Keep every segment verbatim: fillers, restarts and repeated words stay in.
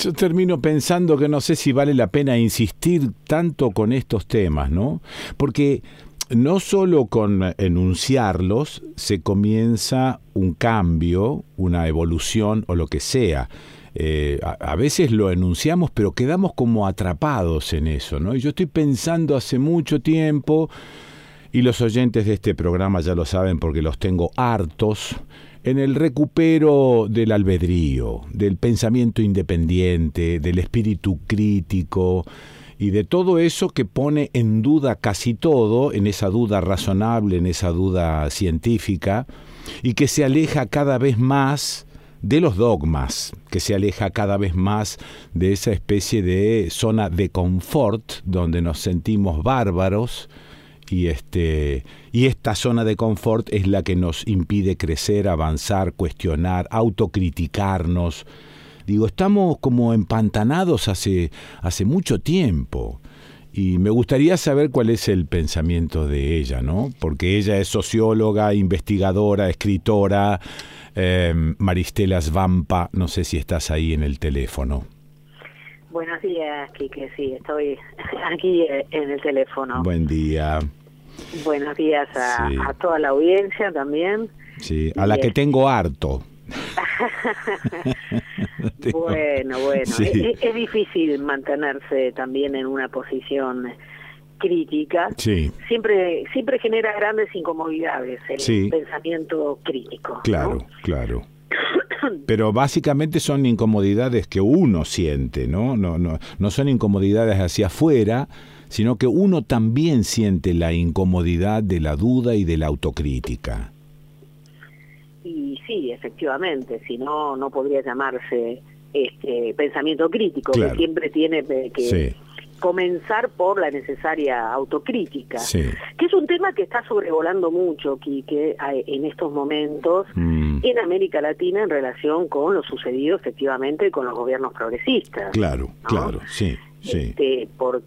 Yo termino pensando que no sé si vale la pena insistir tanto con estos temas, ¿no? Porque no solo con enunciarlos se comienza un cambio, una evolución o lo que sea. Eh, a, a veces lo enunciamos, pero quedamos como atrapados en eso, ¿no? Y yo estoy pensando hace mucho tiempo, y los oyentes de este programa ya lo saben porque los tengo hartos, en el recupero del albedrío, del pensamiento independiente, del espíritu crítico y de todo eso que pone en duda casi todo, en esa duda razonable, en esa duda científica, y que se aleja cada vez más de los dogmas, que se aleja cada vez más de esa especie de zona de confort donde nos sentimos bárbaros. Y, este, y esta zona de confort es la que nos impide crecer, avanzar, cuestionar, autocriticarnos. Digo, estamos como empantanados hace, hace mucho tiempo. Y me gustaría saber cuál es el pensamiento de ella, ¿no? Porque ella es socióloga, investigadora, escritora. Eh, Maristela Svampa, no sé si estás ahí en el teléfono. Buenos días, Quique, sí, estoy aquí en el teléfono. Buen día. Buenos días a, sí. a toda la audiencia también. Sí, a la que tengo harto. tengo... Bueno, bueno, sí. es, es difícil mantenerse también en una posición crítica. Sí. Siempre, siempre genera grandes incomodidades el sí. pensamiento crítico. Claro, ¿no? claro. Pero básicamente son incomodidades que uno siente, ¿no? No, no, no son incomodidades hacia afuera, sino que uno también siente la incomodidad de la duda y de la autocrítica. Y sí, efectivamente, si no, no podría llamarse este pensamiento crítico, claro. que siempre tiene que sí. comenzar por la necesaria autocrítica, sí. que es un tema que está sobrevolando mucho, Quique, en estos momentos mm. en América Latina en relación con lo sucedido efectivamente con los gobiernos progresistas. Claro, ¿no? claro, sí. Sí. Este,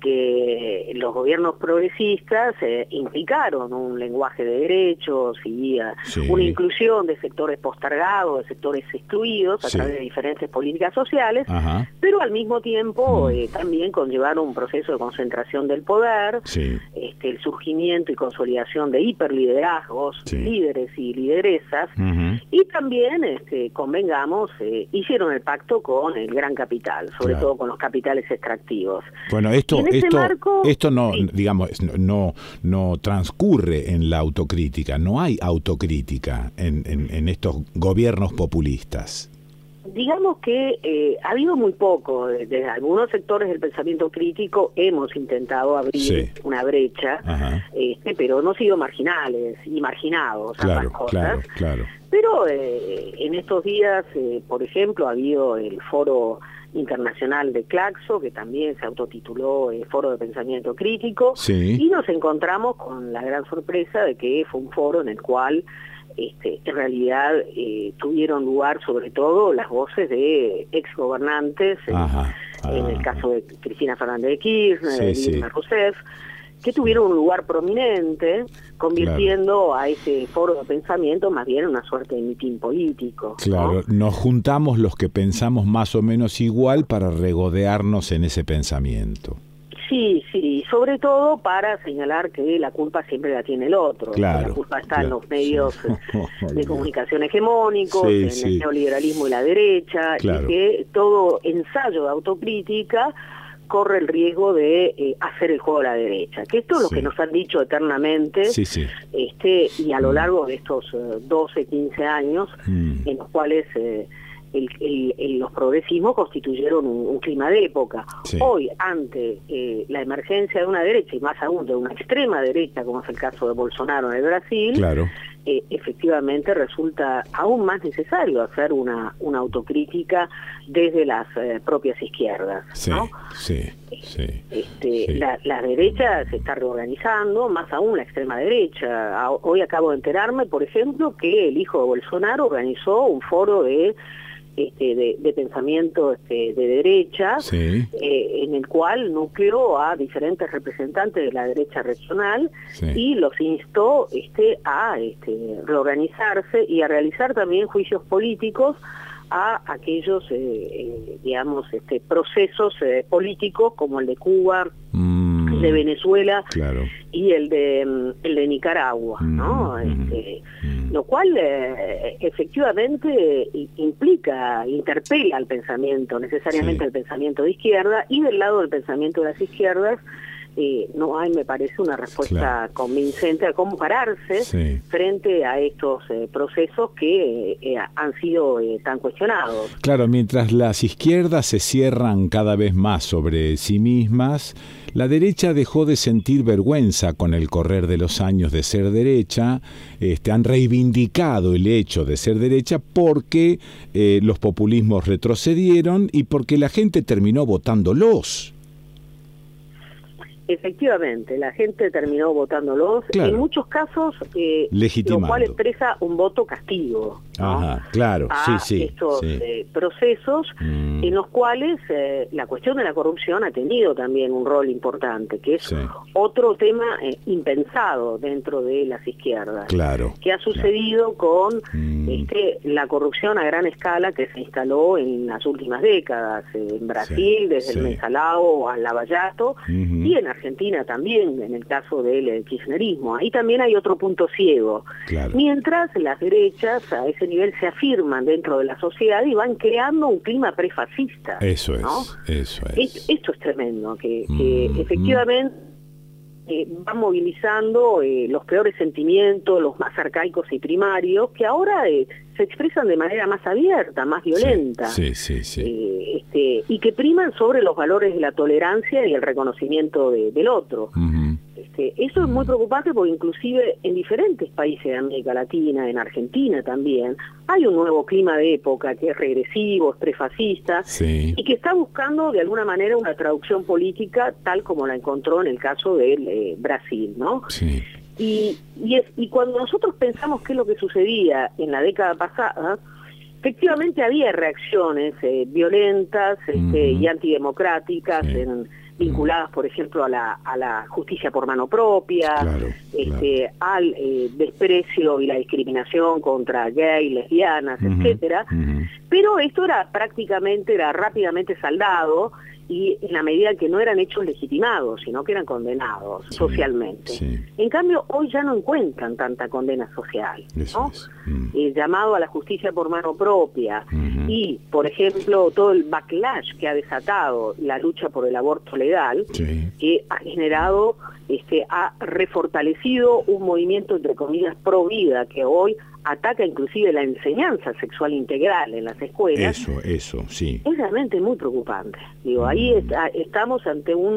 porque los gobiernos progresistas eh, implicaron un lenguaje de derechos y uh, sí. una inclusión de sectores postergados, de sectores excluidos a sí. través de diferentes políticas sociales, Ajá. pero al mismo tiempo mm. eh, también conllevaron un proceso de concentración del poder, sí. este, el surgimiento y consolidación de hiperliderazgos, sí. líderes y lideresas, uh-huh. y también, este, convengamos, eh, hicieron el pacto con el gran capital, sobre claro. todo con los capitales extractivos. Bueno, esto esto marco, esto no sí. digamos no no transcurre en la autocrítica, no hay autocrítica en, en, en estos gobiernos populistas. Digamos que eh, ha habido muy poco, desde algunos sectores del pensamiento crítico hemos intentado abrir sí. una brecha, este, pero no sido marginales y marginados. Claro, cosas. claro, claro. Pero eh, en estos días, eh, por ejemplo, ha habido el foro internacional de Claxo, que también se autotituló eh, Foro de Pensamiento Crítico, sí. y nos encontramos con la gran sorpresa de que fue un foro en el cual este, en realidad eh, tuvieron lugar sobre todo las voces de exgobernantes, ajá, en, en el caso de Cristina Fernández de Kirchner, sí, de Dilma sí. Rousseff, que tuvieron un lugar prominente, convirtiendo claro. a ese foro de pensamiento más bien en una suerte de mitin político. Claro, ¿no? Nos juntamos los que pensamos más o menos igual para regodearnos en ese pensamiento. Sí, sí, sobre todo para señalar que la culpa siempre la tiene el otro. Claro, la culpa está claro, en los medios sí. de comunicación hegemónicos, sí, en sí. el neoliberalismo y la derecha, claro. y que todo ensayo de autocrítica corre el riesgo de eh, hacer el juego a la derecha, que esto es lo sí. que nos han dicho eternamente, sí, sí. este y a lo mm. largo de estos uh, doce, quince años, mm. en los cuales eh, el, el, el, los progresismos constituyeron un, un clima de época. Sí. Hoy, ante eh, la emergencia de una derecha, y más aún de una extrema derecha, como es el caso de Bolsonaro en el Brasil, claro. Eh, efectivamente resulta aún más necesario hacer una, una autocrítica desde las eh, propias izquierdas, sí, ¿no? Sí, sí, este, sí. La, la derecha se está reorganizando, más aún la extrema derecha. A, hoy acabo de enterarme, por ejemplo, que el hijo de Bolsonaro organizó un foro de Este, de, de pensamiento este, de derecha, sí. eh, en el cual nucleó a diferentes representantes de la derecha regional sí. y los instó este, a este, reorganizarse y a realizar también juicios políticos a aquellos, eh, eh, digamos, este, procesos eh, políticos como el de Cuba, mm, el de Venezuela, claro, y el de el de Nicaragua, mm, ¿no? Este, mm. Lo cual eh, efectivamente implica, interpela al pensamiento, necesariamente sí. al pensamiento de izquierda, y del lado del pensamiento de las izquierdas, Eh, no hay, me parece, una respuesta claro. convincente a cómo pararse sí. frente a estos eh, procesos que eh, han sido eh, tan cuestionados. Claro, mientras las izquierdas se cierran cada vez más sobre sí mismas, la derecha dejó de sentir vergüenza con el correr de los años de ser derecha, este, han reivindicado el hecho de ser derecha porque eh, los populismos retrocedieron y porque la gente terminó votándolos. Efectivamente, la gente terminó votándolos, claro. en muchos casos, eh, lo cual expresa un voto castigo, ¿no? Ajá, claro, a sí, sí, estos sí. Eh, procesos mm. en los cuales eh, la cuestión de la corrupción ha tenido también un rol importante, que es sí. otro tema eh, impensado dentro de las izquierdas, claro, que ha sucedido claro. con mm. este, la corrupción a gran escala que se instaló en las últimas décadas, eh, en Brasil, sí, desde sí. el Mensalao al Lavallato, uh-huh. y en Argentina también, en el caso del kirchnerismo. Ahí también hay otro punto ciego. Claro. Mientras las derechas a ese nivel se afirman dentro de la sociedad y van creando un clima prefascista. Eso es, ¿no? eso es. Esto es tremendo, que, que mm, efectivamente mm. eh, van movilizando eh, los peores sentimientos, los más arcaicos y primarios, que ahora eh, se expresan de manera más abierta, más violenta, sí, sí, sí, sí. Eh, este, y que priman sobre los valores de la tolerancia y el reconocimiento de, del otro. Uh-huh. Este, eso uh-huh. es muy preocupante porque inclusive en diferentes países de América Latina, en Argentina también, hay un nuevo clima de época que es regresivo, es prefascista, sí. y que está buscando de alguna manera una traducción política tal como la encontró en el caso de eh, Brasil, ¿no? Sí. Y, y, es, y cuando nosotros pensamos qué es lo que sucedía en la década pasada, efectivamente había reacciones eh, violentas este, uh-huh. y antidemocráticas, sí. en, vinculadas, por ejemplo, a la, a la justicia por mano propia, claro, este, claro. al eh, desprecio y la discriminación contra gays, lesbianas, uh-huh. etcétera. Uh-huh. Pero esto era prácticamente, era rápidamente saldado, y en la medida que no eran hechos legitimados, sino que eran condenados sí, socialmente. Sí. En cambio, hoy ya no encuentran tanta condena social, ¿no? Es. Mm. El llamado a la justicia por mano propia uh-huh. y, por ejemplo, todo el backlash que ha desatado la lucha por el aborto legal, sí. que ha generado, este, ha refortalecido un movimiento, entre comillas, pro vida, que hoy ataca inclusive la enseñanza sexual integral en las escuelas. Eso, eso, sí. Es realmente muy preocupante. Digo, ahí está, estamos ante un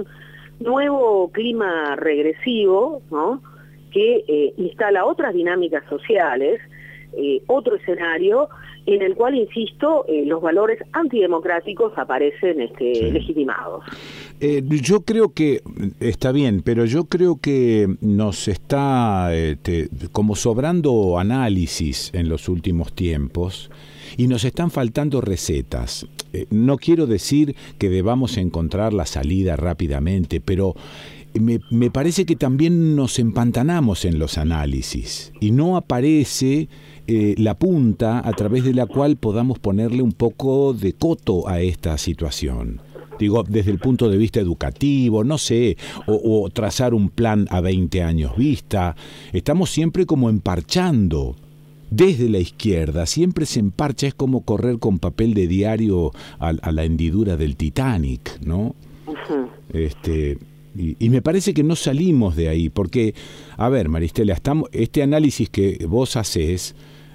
nuevo clima regresivo, ¿no? Que eh, instala otras dinámicas sociales, eh, otro escenario en el cual, insisto, eh, los valores antidemocráticos aparecen este, sí. legitimados. Eh, yo creo que está bien, pero yo creo que nos está este, como sobrando análisis en los últimos tiempos y nos están faltando recetas. Eh, no quiero decir que debamos encontrar la salida rápidamente, pero me, me parece que también nos empantanamos en los análisis y no aparece eh, la punta a través de la cual podamos ponerle un poco de coto a esta situación. Digo, desde el punto de vista educativo, no sé, o, o trazar un plan a veinte años vista. Estamos siempre como emparchando. Desde la izquierda siempre se emparcha, es como correr con papel de diario a, a la hendidura del Titanic, ¿no? Uh-huh. Este, y, y me parece que no salimos de ahí, porque, a ver, Maristela, estamos, este análisis que vos haces,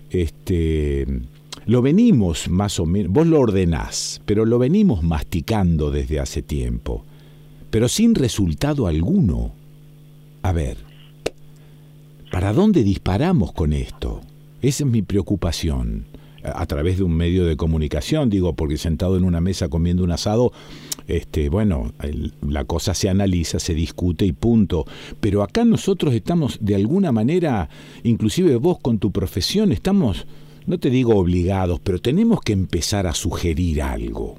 este... lo venimos más o menos, vos lo ordenás, pero lo venimos masticando desde hace tiempo, pero sin resultado alguno. A ver, ¿para dónde disparamos con esto? Esa es mi preocupación. A través de un medio de comunicación, digo, porque sentado en una mesa comiendo un asado, este, bueno, el, la cosa se analiza, se discute y punto. Pero acá nosotros estamos de alguna manera, inclusive vos con tu profesión, estamos... no te digo obligados, pero tenemos que empezar a sugerir algo.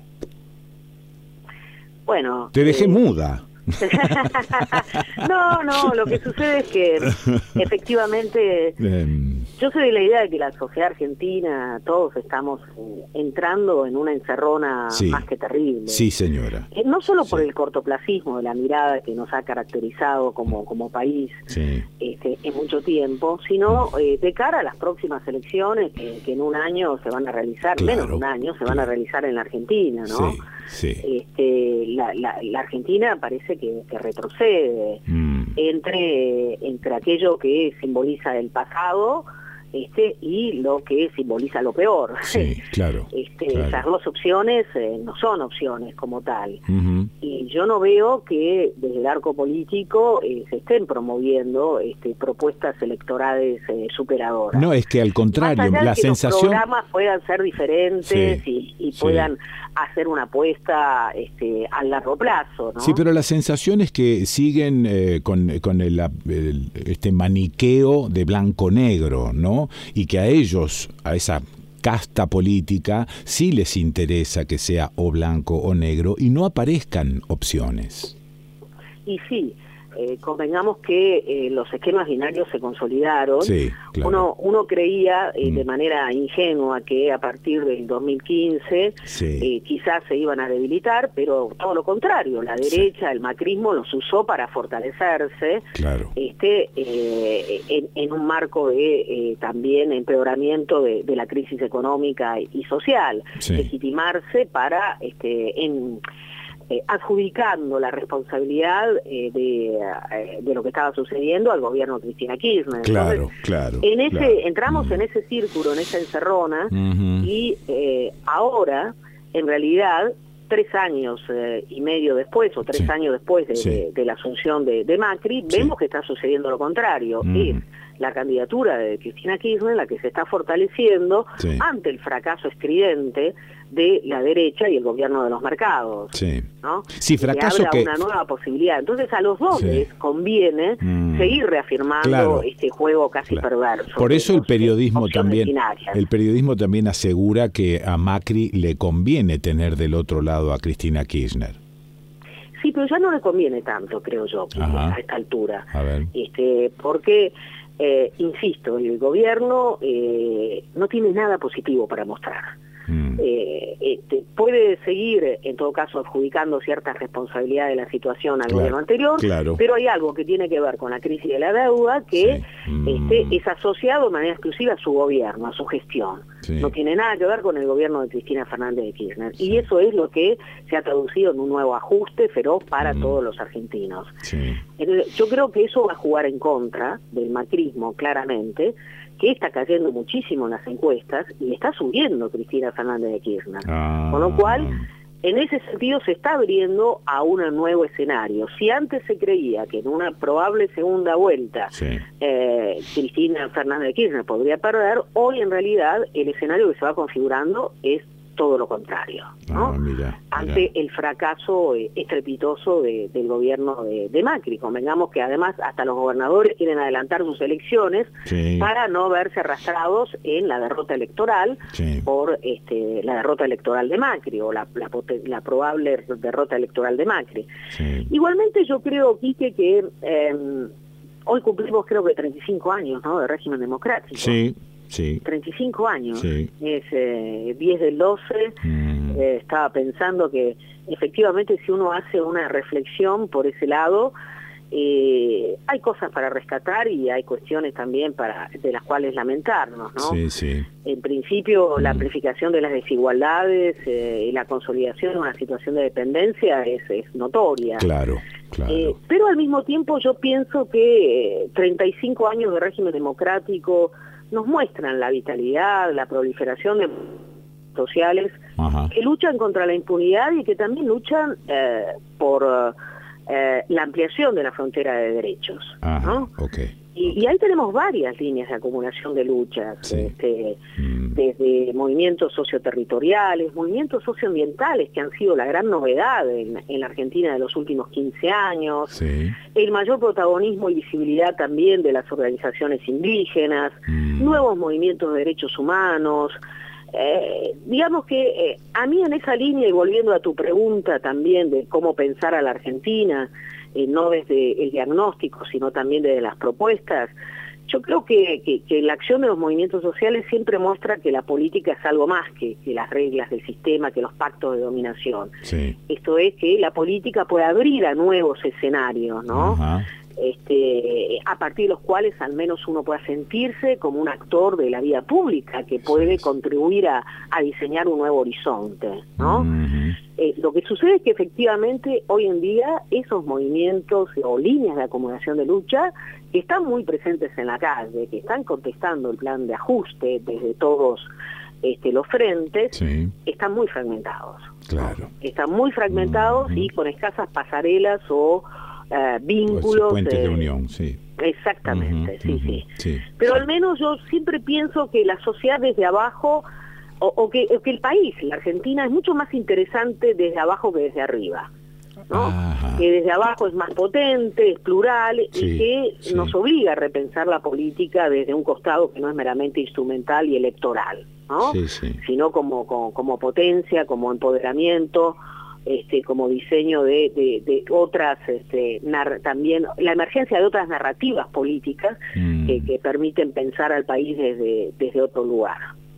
Bueno... Te dejé eh... muda. no, no, lo que sucede es que efectivamente Yo soy de la idea de que la sociedad argentina, todos estamos eh, entrando en una encerrona sí. más que terrible. Sí, señora. Eh, no solo sí. por el cortoplacismo de la mirada que nos ha caracterizado como, como país sí. este, en mucho tiempo, sino eh, de cara a las próximas elecciones que, que en un año se van a realizar, claro, menos de un año, se claro. van a realizar en la Argentina, ¿no? Sí, sí. Este, la, la, la Argentina parece que, que retrocede mm. entre, entre aquello que simboliza el pasado Este, y lo que simboliza lo peor. Sí, claro, este, claro. Esas dos opciones eh, no son opciones como tal. Uh-huh. Y yo no veo que desde el arco político eh, se estén promoviendo este, propuestas electorales eh, superadoras. No, es que al contrario, Más allá la de que sensación... los programas puedan ser diferentes sí, y, y sí. puedan hacer una apuesta este, a largo plazo, ¿no? Sí, pero la sensación es que siguen eh, con, con el, el, este maniqueo de blanco-negro, ¿no? Y que a ellos, a esa casta política, sí les interesa que sea o blanco o negro y no aparezcan opciones. Y sí, eh, convengamos que eh, los esquemas binarios se consolidaron. Sí, claro. Uno, uno creía eh, mm. de manera ingenua que a partir del dos mil quince sí. eh, quizás se iban a debilitar, pero todo lo contrario, la derecha, sí. el macrismo los usó para fortalecerse, claro. este, eh, en, en un marco de eh, también empeoramiento de, de la crisis económica y social, sí. legitimarse para este, en Eh, adjudicando la responsabilidad eh, de, eh, de lo que estaba sucediendo al gobierno de Cristina Kirchner. Claro, Entonces, claro. En ese, claro. entramos mm. en ese círculo, en esa encerrona, uh-huh. y eh, ahora, en realidad, tres años eh, y medio después, o tres sí. años después de, sí. de, de la asunción de, de Macri, sí. vemos que está sucediendo lo contrario. Uh-huh. Es la candidatura de Cristina Kirchner la que se está fortaleciendo sí. ante el fracaso estridente de la derecha y el gobierno de los mercados. Sí, ¿no? sí fracaso que... que... una nueva posibilidad. Entonces a los dos sí. les conviene mm. seguir reafirmando claro. este juego casi claro. perverso. Por eso el periodismo eh, también binarias. el periodismo también asegura que a Macri le conviene tener del otro lado a Cristina Kirchner. Sí, pero ya no le conviene tanto, creo yo, Ajá. a esta altura. A ver. Este, porque... Eh, insisto, el gobierno eh, no tiene nada positivo para mostrar. Mm. Eh, este, puede seguir, en todo caso, adjudicando ciertas responsabilidades de la situación al claro, gobierno anterior, claro. pero hay algo que tiene que ver con la crisis de la deuda que sí. mm. este, es asociado de manera exclusiva a su gobierno, a su gestión. Sí. No tiene nada que ver con el gobierno de Cristina Fernández de Kirchner. Sí. Y eso es lo que se ha traducido en un nuevo ajuste feroz para mm. todos los argentinos. Sí. Entonces, yo creo que eso va a jugar en contra del macrismo, claramente, que está cayendo muchísimo en las encuestas y está subiendo Cristina Fernández de Kirchner. Ah. Con lo cual, en ese sentido se está abriendo a un nuevo escenario. Si antes se creía que en una probable segunda vuelta sí. eh, Cristina Fernández de Kirchner podría perder, hoy en realidad el escenario que se va configurando es todo lo contrario, ¿no? Ah, mira, ante mira. el fracaso eh, estrepitoso de, del gobierno de, de Macri. Convengamos que además hasta los gobernadores quieren adelantar sus elecciones sí. para no verse arrastrados en la derrota electoral sí. por este, la derrota electoral de Macri o la, la, la probable derrota electoral de Macri. Sí. Igualmente yo creo, Quique, que eh, hoy cumplimos creo que treinta y cinco años, ¿no?, de régimen democrático. Sí. Sí. treinta y cinco años, sí. es eh, diez del doce, mm. eh, estaba pensando que efectivamente si uno hace una reflexión por ese lado, eh, hay cosas para rescatar y hay cuestiones también para de las cuales lamentarnos, ¿no? Sí, sí. En principio, mm. la amplificación de las desigualdades eh, y la consolidación de una situación de dependencia es, es notoria. Claro, claro. Eh, pero al mismo tiempo yo pienso que eh, treinta y cinco años de régimen democrático nos muestran la vitalidad, la proliferación de sociales Ajá. que luchan contra la impunidad y que también luchan eh, por eh, la ampliación de la frontera de derechos. Ajá. ¿no? Okay. Y, y ahí tenemos varias líneas de acumulación de luchas, sí. este, mm. desde movimientos socioterritoriales, movimientos socioambientales que han sido la gran novedad en, en la Argentina de los últimos quince años, sí. el mayor protagonismo y visibilidad también de las organizaciones indígenas, mm. nuevos movimientos de derechos humanos. Eh, digamos que eh, a mí en esa línea, y volviendo a tu pregunta también de cómo pensar a la Argentina, eh, no desde el diagnóstico, sino también desde las propuestas, Yo creo que, que, que la acción de los movimientos sociales siempre muestra que la política es algo más que, que las reglas del sistema, que los pactos de dominación. Sí. Esto es que la política puede abrir a nuevos escenarios, ¿no? Ajá. Este, a partir de los cuales al menos uno pueda sentirse como un actor de la vida pública que puede sí. contribuir a, a diseñar un nuevo horizonte, ¿no? Uh-huh. Eh, lo que sucede es que efectivamente hoy en día esos movimientos o líneas de acumulación de lucha que están muy presentes en la calle, que están contestando el plan de ajuste desde todos este, los frentes, sí. están muy fragmentados. Claro. Están muy fragmentados uh-huh. y con escasas pasarelas o Uh, vínculos. Puentes eh, de unión, sí. Exactamente, uh-huh, sí, uh-huh, sí, sí. Pero sí. al menos yo siempre pienso que la sociedad desde abajo, o, o, que, o que el país, la Argentina, es mucho más interesante desde abajo que desde arriba, ¿no? Ajá. Que desde abajo es más potente, es plural, sí, y que sí. nos obliga a repensar la política desde un costado que no es meramente instrumental y electoral, ¿no? Sí, sí. Sino como, como, como potencia, como empoderamiento, Este, como diseño de, de, de otras, este, nar- también la emergencia de otras narrativas políticas mm. que, que permiten pensar al país desde, desde otro lugar.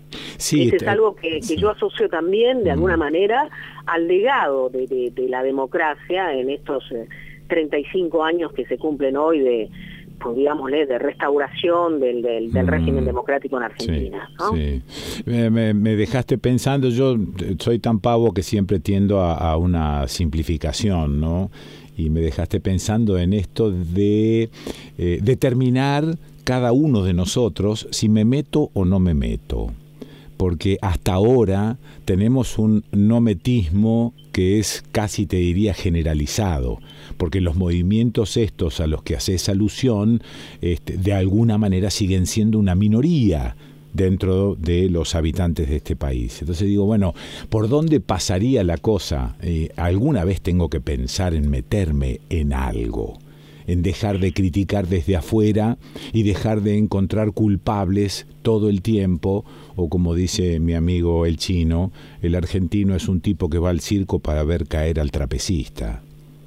Sí, Ese es algo que, que sí. yo asocio también, de mm. alguna manera, al legado de, de, de la democracia en estos eh, treinta y cinco años que se cumplen hoy de, pues, digámosle, de restauración del, del, del mm. régimen democrático en Argentina. Sí, ¿no? sí. Me, me dejaste pensando, yo soy tan pavo que siempre tiendo a, a una simplificación, ¿no? Y me dejaste pensando en esto de eh, determinar cada uno de nosotros si me meto o no me meto. Porque hasta ahora tenemos un no metismo que es casi, te diría, generalizado, porque los movimientos estos a los que haces alusión, este, de alguna manera siguen siendo una minoría dentro de los habitantes de este país. Entonces digo, bueno, ¿por dónde pasaría la cosa? Eh, alguna vez tengo que pensar en meterme en algo, en dejar de criticar desde afuera y dejar de encontrar culpables todo el tiempo, o como dice mi amigo el chino, el argentino es un tipo que va al circo para ver caer al trapecista.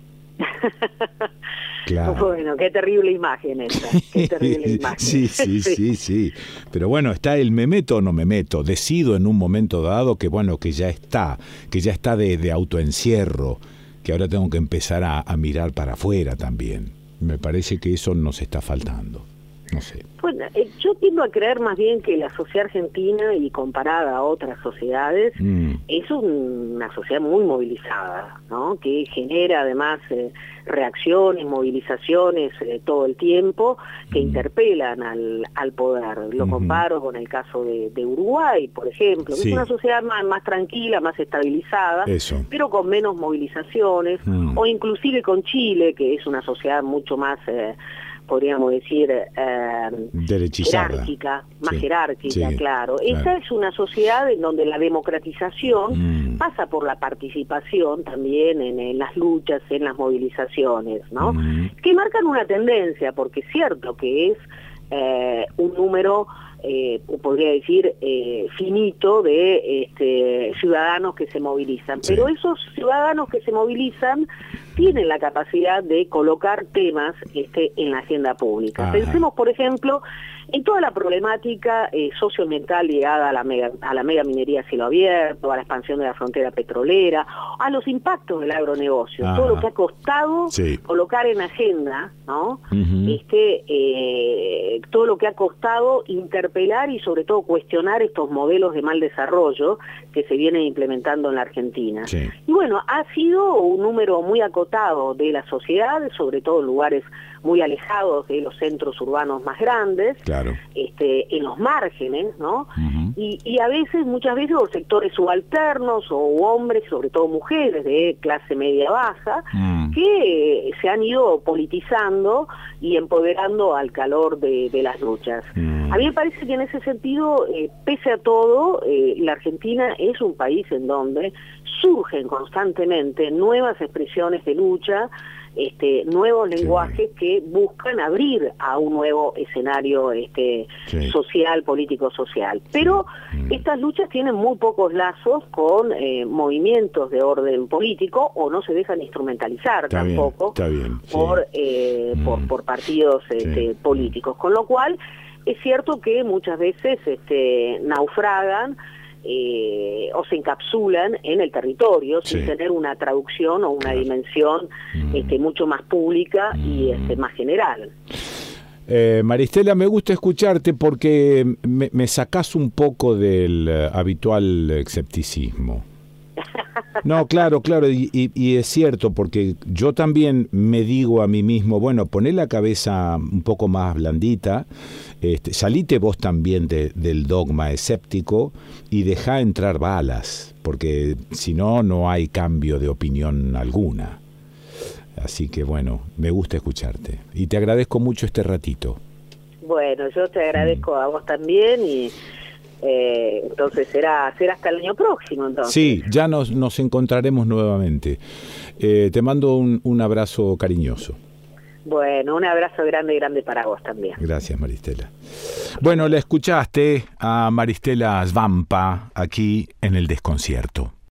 Claro. Bueno, qué terrible imagen esa, qué terrible imagen. Sí, sí, sí, sí, sí. Pero bueno, está el me meto o no me meto. Decido en un momento dado que bueno, que ya está, que ya está de, de autoencierro, que ahora tengo que empezar a, a mirar para afuera también. Me parece que eso nos está faltando. No sé. Bueno, eh, yo tiendo a creer más bien que la sociedad argentina, y comparada a otras sociedades, mm. es un, una sociedad muy movilizada, ¿no? Que genera además eh, reacciones, movilizaciones eh, todo el tiempo, que mm. interpelan al, al poder. Lo mm-hmm. comparo con el caso de, de Uruguay, por ejemplo, que sí. es una sociedad más, más tranquila, más estabilizada, Eso. pero con menos movilizaciones, mm. o inclusive con Chile, que es una sociedad mucho más... Eh, podríamos decir, eh, jerárquica, más sí, jerárquica, sí, claro. claro. Esa es una sociedad en donde la democratización mm. pasa por la participación también en, en las luchas, en las movilizaciones, ¿no? Mm. Que marcan una tendencia, porque es cierto que es eh, un número... Eh, podría decir eh, finito de este, ciudadanos que se movilizan, sí. pero esos ciudadanos que se movilizan tienen la capacidad de colocar temas este, en la agenda pública. Ajá. Pensemos, por ejemplo, en toda la problemática eh, socioambiental ligada a la mega, a la mega minería a cielo abierto, a la expansión de la frontera petrolera, a los impactos del agronegocio, Ajá. todo lo que ha costado sí. colocar en agenda, ¿no? Uh-huh. Este, eh, todo lo que ha costado interpelar y sobre todo cuestionar estos modelos de mal desarrollo que se vienen implementando en la Argentina. Sí. Y bueno, ha sido un número muy acotado de la sociedad, sobre todo en lugares muy alejados de los centros urbanos más grandes, claro. este, en los márgenes, ¿no? Uh-huh. y, y a veces, muchas veces, los sectores subalternos o hombres, sobre todo mujeres de clase media-baja, uh-huh. que se han ido politizando y empoderando al calor de, de las luchas. Uh-huh. A mí me parece que en ese sentido, eh, pese a todo, eh, la Argentina es un país en donde surgen constantemente nuevas expresiones de lucha, este, nuevos lenguajes sí. que buscan abrir a un nuevo escenario este, sí. social, político-social. Pero sí. estas luchas tienen muy pocos lazos con eh, movimientos de orden político o no se dejan instrumentalizar está tampoco bien, está bien, sí. por, eh, mm. por, por partidos este, sí. políticos. Con lo cual, es cierto que muchas veces este, naufragan Eh, o se encapsulan en el territorio sí. sin tener una traducción o una claro. dimensión mm. este, mucho más pública mm. y este, más general. Eh, Maristela, me gusta escucharte porque me, me sacás un poco del uh, habitual escepticismo. No, claro, claro, y, y, y es cierto, porque yo también me digo a mí mismo, bueno, poné la cabeza un poco más blandita, este, salite vos también de, del dogma escéptico y dejá entrar balas, porque si no, no hay cambio de opinión alguna. Así que bueno, me gusta escucharte y te agradezco mucho este ratito. Bueno, yo te agradezco mm. a vos también y... Eh, entonces será será hasta el año próximo entonces. Sí, ya nos, nos encontraremos nuevamente. Eh, te mando un, un abrazo cariñoso. Bueno, un abrazo grande, grande para vos también. Gracias, Maristela. Bueno, la escuchaste a Maristela Svampa aquí en El Desconcierto.